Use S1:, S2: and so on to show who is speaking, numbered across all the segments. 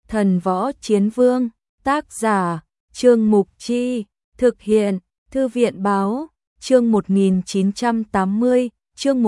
S1: Thần Võ Chiến Vương, tác giả, Trương Mục Chi, thực hiện, Thư viện Báo, chương 1980, chương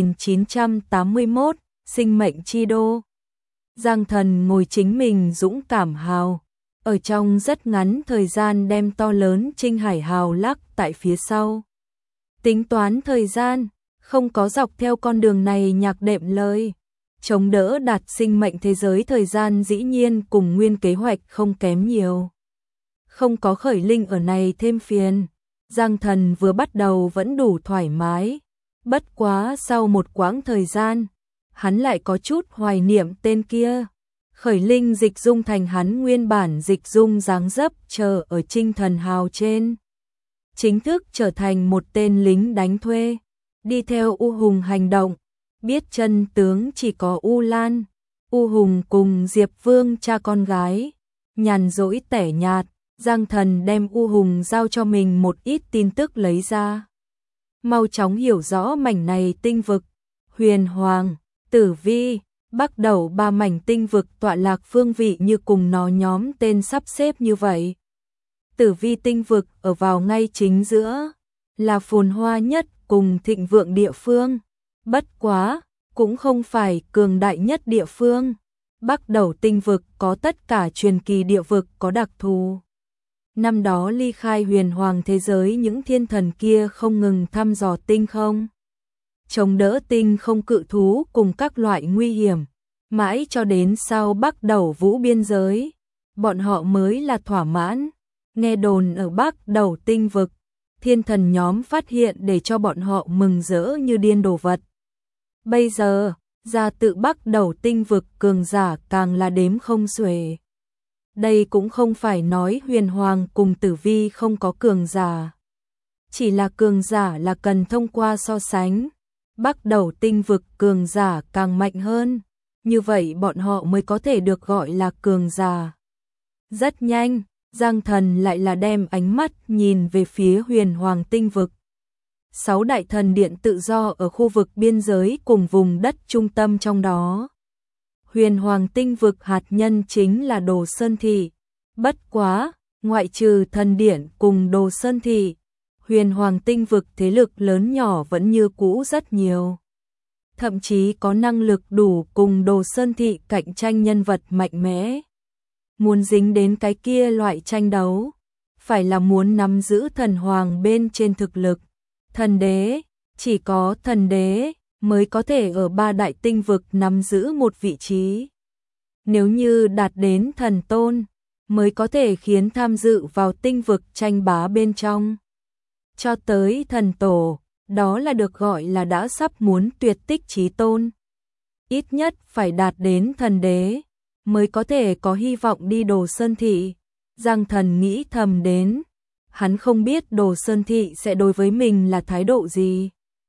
S1: 1981, sinh mệnh chi đô. Giang Thần ngồi chính mình dũng cảm hào, ở trong rất ngắn thời gian đem to lớn Trinh Hải hào lắc tại phía sau. Tính toán thời gian, không có dọc theo con đường này nhạc đệm lời. Chống đỡ đạt sinh mệnh thế giới thời gian dĩ nhiên cùng nguyên kế hoạch không kém nhiều. Không có khởi linh ở này thêm phiền. Giang Thần vừa bắt đầu vẫn đủ thoải mái. Bất quá sau một quãng thời gian, hắn lại có chút hoài niệm tên kia. Khởi linh dịch dung thành hắn nguyên bản dịch dung dáng dấp chờ ở Trinh Thần Hào trên. Chính thức trở thành một tên lính đánh thuê. Đi theo U Hùng hành động. Biết chân tướng chỉ có U Lan, U Hùng cùng Diệp Vương cha con gái. Nhàn rỗi tẻ nhạt, Giang Thần đem U Hùng giao cho mình một ít tin tức lấy ra. Mau chóng hiểu rõ mảnh này tinh vực, Huyền Hoàng, Tử Vi, Bắc Đầu ba mảnh tinh vực tọa lạc phương vị như cùng nó nhóm tên sắp xếp như vậy. Tử Vi tinh vực ở vào ngay chính giữa, là phồn hoa nhất cùng thịnh vượng địa phương. Bất quá, cũng không phải cường đại nhất địa phương. Bắc Đầu tinh vực có tất cả truyền kỳ địa vực có đặc thù. Năm đó ly khai Huyền Hoàng thế giới những thiên thần kia không ngừng thăm dò tinh không. Chống đỡ tinh không cự thú cùng các loại nguy hiểm. Mãi cho đến sau Bắc Đầu vũ biên giới, bọn họ mới là thỏa mãn. Nghe đồn ở Bắc Đầu tinh vực, thiên thần nhóm phát hiện để cho bọn họ mừng rỡ như điên đồ vật. Bây giờ, ra tự Bắc Đầu tinh vực cường giả càng là đếm không xuể. Đây cũng không phải nói Huyền Hoàng cùng Tử Vi không có cường giả. Chỉ là cường giả là cần thông qua so sánh. Bắc Đầu tinh vực cường giả càng mạnh hơn. Như vậy bọn họ mới có thể được gọi là cường giả. Rất nhanh, Giang Thần lại là đem ánh mắt nhìn về phía Huyền Hoàng tinh vực. 6 đại thần điện tự do ở khu vực biên giới cùng vùng đất trung tâm trong đó. Huyền Hoàng tinh vực hạt nhân chính là Đồ Sơn Thị. Bất quá, ngoại trừ thần điện cùng Đồ Sơn Thị, Huyền Hoàng tinh vực thế lực lớn nhỏ vẫn như cũ rất nhiều. Thậm chí có năng lực đủ cùng Đồ Sơn Thị cạnh tranh nhân vật mạnh mẽ. Muốn dính đến cái kia loại tranh đấu, phải là muốn nắm giữ thần hoàng bên trên thực lực. Thần đế, chỉ có thần đế mới có thể ở 3 đại tinh vực nắm giữ một vị trí. Nếu như đạt đến thần tôn, mới có thể khiến tham dự vào tinh vực tranh bá bên trong. Cho tới thần tổ, đó là được gọi là đã sắp muốn tuyệt tích chí tôn. Ít nhất phải đạt đến thần đế, mới có thể có hy vọng đi Đồ Sơn Thị. Giang Thần nghĩ thầm đến. Hắn không biết Đồ Sơn Thị sẽ đối với mình là thái độ gì.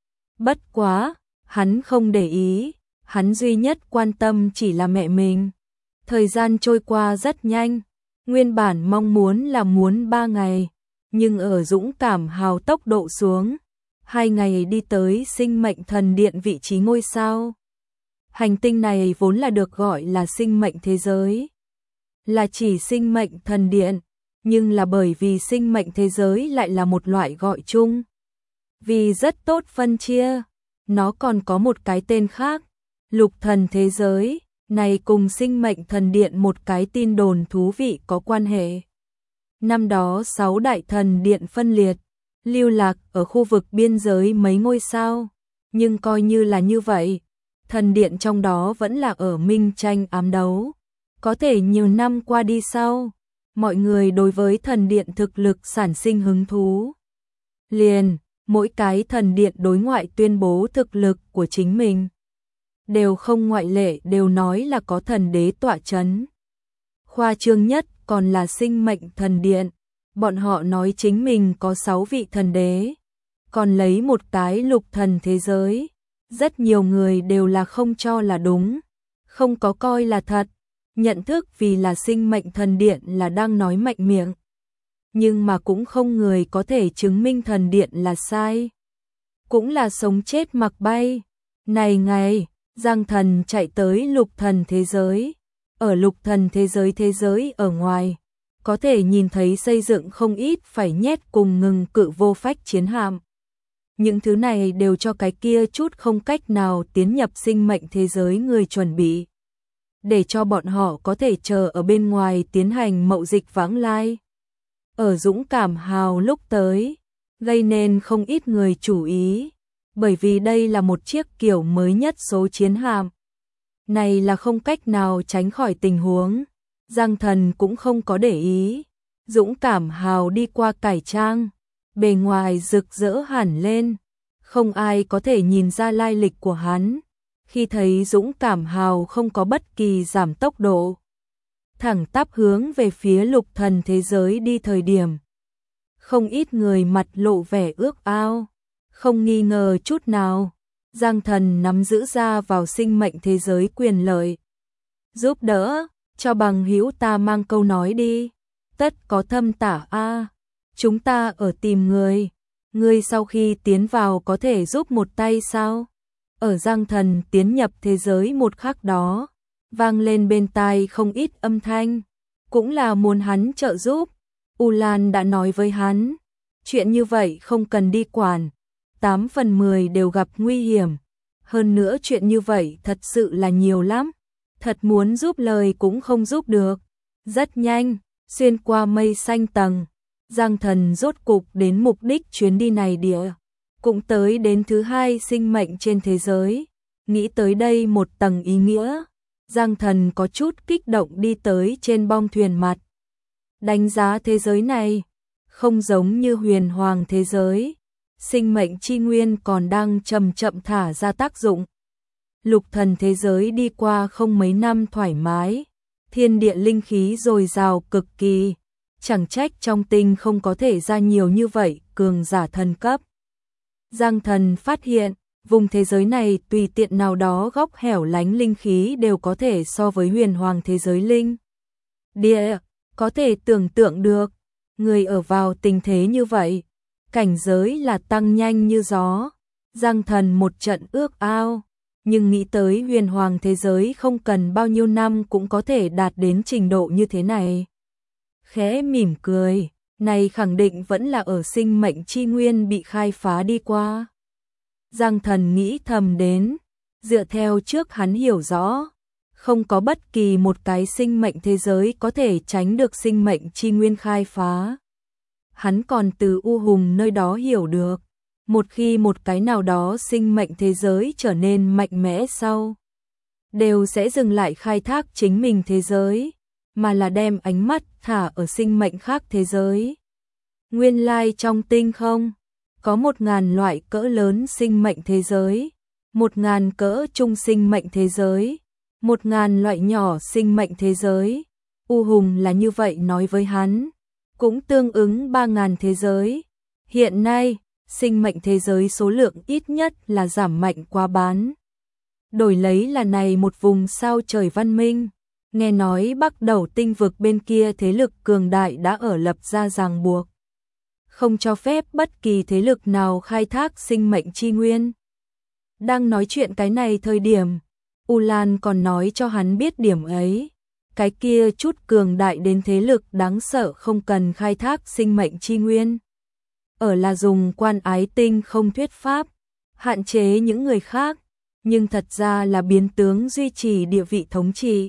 S1: Bất quá, hắn không để ý, hắn duy nhất quan tâm chỉ là mẹ mình. Thời gian trôi qua rất nhanh, nguyên bản mong muốn là muốn 3 ngày, nhưng ở dũng cảm hào tốc độ xuống, 2 ngày đi tới sinh mệnh thần điện vị trí ngôi sao. Hành tinh này vốn là được gọi là sinh mệnh thế giới, là chỉ sinh mệnh thần điện. Nhưng là bởi vì sinh mệnh thế giới lại là một loại gọi chung. Vì rất tốt phân chia, nó còn có một cái tên khác, lục thần thế giới, này cùng sinh mệnh thần điện một cái tin đồn thú vị có quan hệ. Năm đó 6 đại thần điện phân liệt, lưu lạc ở khu vực biên giới mấy ngôi sao, nhưng coi như là như vậy, thần điện trong đó vẫn là ở minh tranh ám đấu. Có thể nhiều năm qua đi sau, mọi người đối với thần điện thực lực sản sinh hứng thú. Liền, mỗi cái thần điện đối ngoại tuyên bố thực lực của chính mình. Đều không ngoại lệ đều nói là có thần đế tọa chấn. Khoa trương nhất còn là sinh mệnh thần điện. Bọn họ nói chính mình có 6 vị thần đế. Còn lấy một cái lục thần thế giới. Rất nhiều người đều là không cho là đúng. Không có coi là thật. Nhận thức vì là sinh mệnh thần điện là đang nói mạnh miệng. Nhưng mà cũng không người có thể chứng minh thần điện là sai. Cũng là sống chết mặc bay. Này ngày, Giang Thần chạy tới lục thần thế giới. Ở lục thần thế giới ở ngoài, có thể nhìn thấy xây dựng không ít phải nhét cùng ngừng cự vô phách chiến hạm. Những thứ này đều cho cái kia chút không cách nào tiến nhập sinh mệnh thế giới người chuẩn bị, để cho bọn họ có thể chờ ở bên ngoài tiến hành mậu dịch vãng lai. Ở Dũng Cảm Hào lúc tới, gây nên không ít người chú ý, bởi vì đây là một chiếc kiểu mới nhất số chiến hạm. Này là không cách nào tránh khỏi tình huống, Giang Thần cũng không có để ý. Dũng Cảm Hào đi qua cải trang, bề ngoài rực rỡ hẳn lên, không ai có thể nhìn ra lai lịch của hắn. Khi thấy Dũng Cảm Hào không có bất kỳ giảm tốc độ, thẳng tắp hướng về phía lục thần thế giới đi thời điểm, không ít người mặt lộ vẻ ước ao. Không nghi ngờ chút nào, Giang Thần nắm giữ ra vào sinh mệnh thế giới quyền lợi. Giúp đỡ, cho bằng hữu ta mang câu nói đi. Tất có thâm tả a. Chúng ta ở tìm người. Ngươi sau khi tiến vào có thể giúp một tay sao? Ở Giang Thần tiến nhập thế giới một khắc đó, vang lên bên tai không ít âm thanh, cũng là muốn hắn trợ giúp. U Lan đã nói với hắn, chuyện như vậy không cần đi quản, 8 phần 10 đều gặp nguy hiểm. Hơn nữa chuyện như vậy thật sự là nhiều lắm, thật muốn giúp lời cũng không giúp được. Rất nhanh, xuyên qua mây xanh tầng, Giang Thần rốt cục đến mục đích chuyến đi này địa. Cũng tới đến thứ hai sinh mệnh trên thế giới. Nghĩ tới đây một tầng ý nghĩa, Giang Thần có chút kích động đi tới trên bong thuyền mặt. Đánh giá thế giới này, không giống như huyền hoàng thế giới, sinh mệnh chi nguyên còn đang chậm chậm thả ra tác dụng. Lục thần thế giới đi qua không mấy năm thoải mái, thiên địa linh khí dồi dào cực kỳ, chẳng trách trong tinh không có thể ra nhiều như vậy cường giả thần cấp. Giang Thần phát hiện, vùng thế giới này tùy tiện nào đó góc hẻo lánh linh khí đều có thể so với huyền hoàng thế giới linh địa, có thể tưởng tượng được, người ở vào tình thế như vậy, cảnh giới là tăng nhanh như gió. Giang Thần một trận ước ao, nhưng nghĩ tới huyền hoàng thế giới không cần bao nhiêu năm cũng có thể đạt đến trình độ như thế này. Khẽ mỉm cười, này khẳng định vẫn là ở sinh mệnh chi nguyên bị khai phá đi qua. Giang Thần nghĩ thầm đến, dựa theo trước hắn hiểu rõ, không có bất kỳ một cái sinh mệnh thế giới có thể tránh được sinh mệnh chi nguyên khai phá. Hắn còn từ U Hùng nơi đó hiểu được, một khi một cái nào đó sinh mệnh thế giới trở nên mạnh mẽ sau, đều sẽ dừng lại khai thác chính mình thế giới, mà là đem ánh mắt thả ở sinh mệnh khác thế giới. Nguyên lai trong tinh không, có 1000 loại cỡ lớn sinh mệnh thế giới, 1000 cỡ trung sinh mệnh thế giới, 1000 loại nhỏ sinh mệnh thế giới. U Hùng là như vậy nói với hắn, cũng tương ứng 3000 thế giới. Hiện nay, sinh mệnh thế giới số lượng ít nhất là giảm mạnh quá bán. Đổi lấy là này một vùng sao trời văn minh. Nghe nói Bắc Đầu tinh vực bên kia thế lực cường đại đã ở lập ra ràng buộc, không cho phép bất kỳ thế lực nào khai thác sinh mệnh chi nguyên. Đang nói chuyện cái này thời điểm, U Lan còn nói cho hắn biết điểm ấy. Cái kia chút cường đại đến thế lực đáng sợ không cần khai thác sinh mệnh chi nguyên. Ở là dùng quan ái tinh không thuyết pháp, hạn chế những người khác, nhưng thật ra là biến tướng duy trì địa vị thống trị.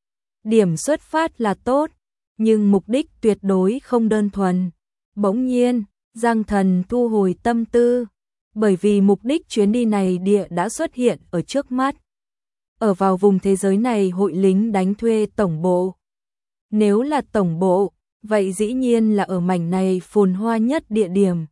S1: Điểm xuất phát là tốt, nhưng mục đích tuyệt đối không đơn thuần. Bỗng nhiên, Giang Thần thu hồi tâm tư, bởi vì mục đích chuyến đi này địa đã xuất hiện ở trước mắt. Ở vào vùng thế giới này hội lính đánh thuê tổng bộ. Nếu là tổng bộ, vậy dĩ nhiên là ở mảnh này phồn hoa nhất địa điểm.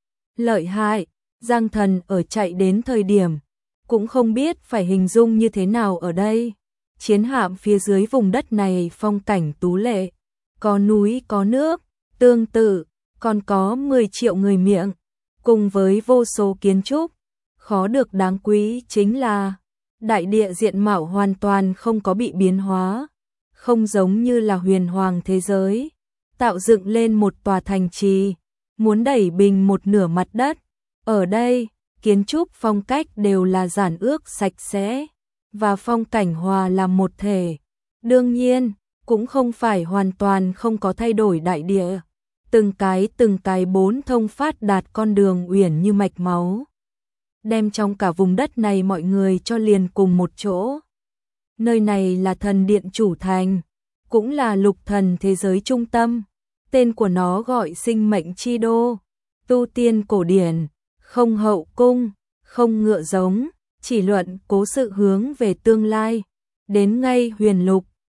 S1: Lợi hại, Giang Thần ở chạy đến thời điểm, cũng không biết phải hình dung như thế nào ở đây. Chiến hạm phía dưới vùng đất này phong cảnh tú lệ, có núi có nước, tương tự, còn có 10 triệu người miệng, cùng với vô số kiến trúc. Khó được đáng quý chính là, đại địa diện mạo hoàn toàn không có bị biến hóa, không giống như là huyền hoàng thế giới, tạo dựng lên một tòa thành trì, muốn đẩy bình một nửa mặt đất. Ở đây, kiến trúc phong cách đều là giản ước sạch sẽ, và phong cảnh hòa làm một thể. Đương nhiên, cũng không phải hoàn toàn không có thay đổi đại địa. Từng cái bốn thông phát đạt con đường uyển như mạch máu. Đem trong cả vùng đất này mọi người cho liền cùng một chỗ. Nơi này là thần điện chủ thành, cũng là lục thần thế giới trung tâm. Tên của nó gọi sinh mệnh chi đô, tu tiên cổ điển, không hậu cung, không ngựa giống, chỉ luận cố sự hướng về tương lai. Đến ngay huyền lục,